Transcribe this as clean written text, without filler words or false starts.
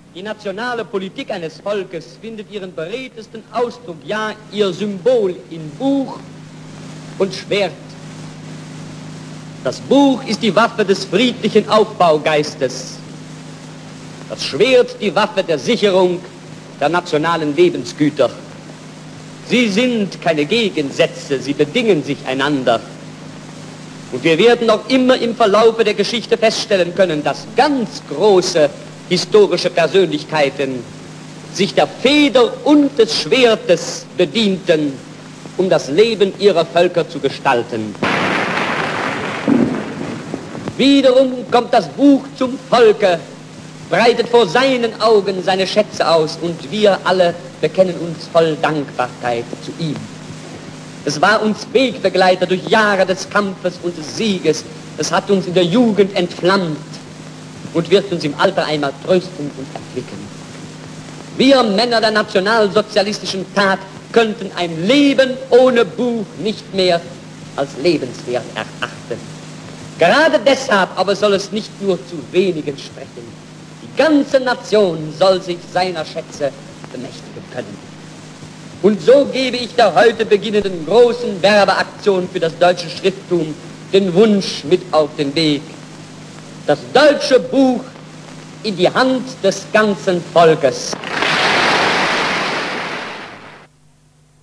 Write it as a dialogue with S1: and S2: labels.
S1: Die nationale Politik eines Volkes findet ihren beredtesten Ausdruck, ja, ihr Symbol in Buch und Schwert. Das Buch ist die Waffe des friedlichen Aufbaugeistes, das Schwert die Waffe der Sicherung der nationalen Lebensgüter. Sie sind keine Gegensätze, sie bedingen sich einander. Und wir werden noch immer im Verlaufe der Geschichte feststellen können, dass ganz große historische Persönlichkeiten sich der Feder und des Schwertes bedienten, um das Leben ihrer Völker zu gestalten. Wiederum kommt das Buch zum Volke, breitet vor seinen Augen seine Schätze aus und wir alle bekennen uns voll Dankbarkeit zu ihm. Es war uns Wegbegleiter durch Jahre des Kampfes und des Sieges. Es hat uns in der Jugend entflammt und wird uns im Alter einmal trösten und erquicken. Wir Männer der nationalsozialistischen Tat könnten ein Leben ohne Buch nicht mehr als lebenswert erachten. Gerade deshalb aber soll es nicht nur zu wenigen sprechen. Die ganze Nation soll sich seiner Schätze bemächtigen können. Und so gebe ich der heute beginnenden großen Werbeaktion für das deutsche Schrifttum den Wunsch mit auf den Weg. Das deutsche Buch in die Hand des ganzen Volkes.